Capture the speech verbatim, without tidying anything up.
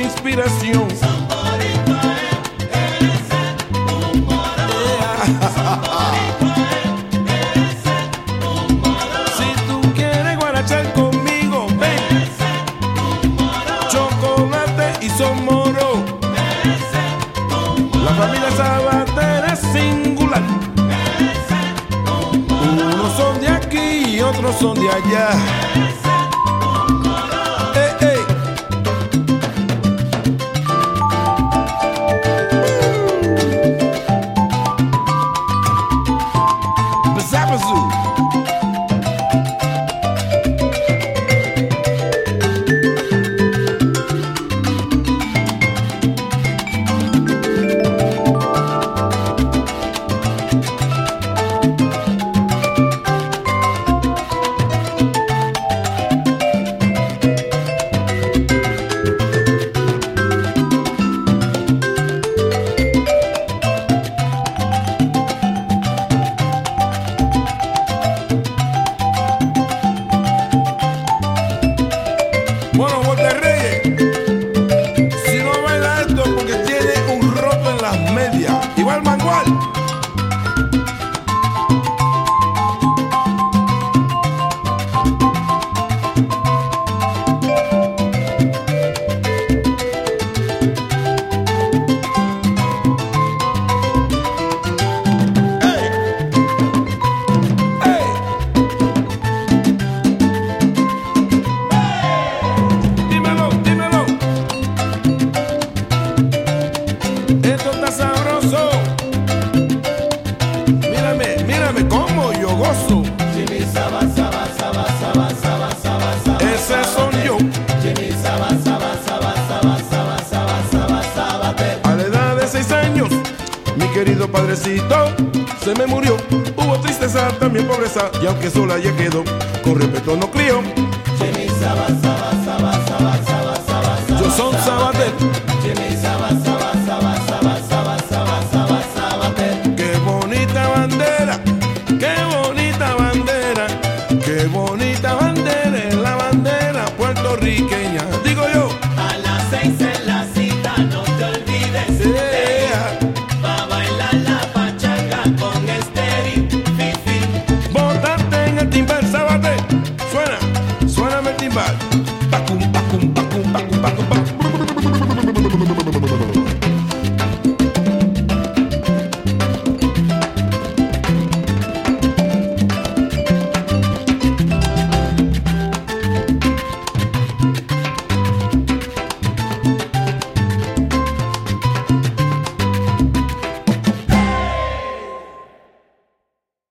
inspiración. Son boricua, eres un moro. Son boricua, eres un moro. Si tú quieres guarachar conmigo, ven. Eres un moro. Chocolate y son moro. Eres un moro. La familia Sabater es singular. Eres un moro. Unos son de aquí y otros son de allá. Eres un moro. Eh, eh. Bazapazoo. Bueno, Walter Reyes, si no baila esto es porque tiene un roto en las medias. Igual Mangual. ¡Ey! ¡Ey! Dímelo, dímelo. Esto está sabroso. Mírame, mírame cómo yo gozo. Jimmy Saba, Saba, Saba, Saba, Saba, Saba, Saba. Ese son yo. Jimmy Saba, Saba, Saba, Saba, Saba, Saba, Saba, Sabater. A la edad de seis años, mi querido padrecito se me murió. Hubo tristeza, también pobreza, y aunque sola ya quedó, con respeto no crió. Jimmy Saba, Saba, Saba, Saba, Saba, Saba, Saba. Yo son Sabater. Jimmy Saba, Saba, Saba, Saba, Saba, Saba, Saba, Sabater. Qué bonita bandera, qué bonita bandera, qué bonita bandera es la bandera puertorriqueña. Digo yo, A las seis en la cita, no te olvides de ir. yeah. Va a bailar la pachanga con Esteri, Fifi. Bótate en el timbal, Sabater. Suena, suéname el timbal. Pacum, pacum, pacum, pacum, pacum.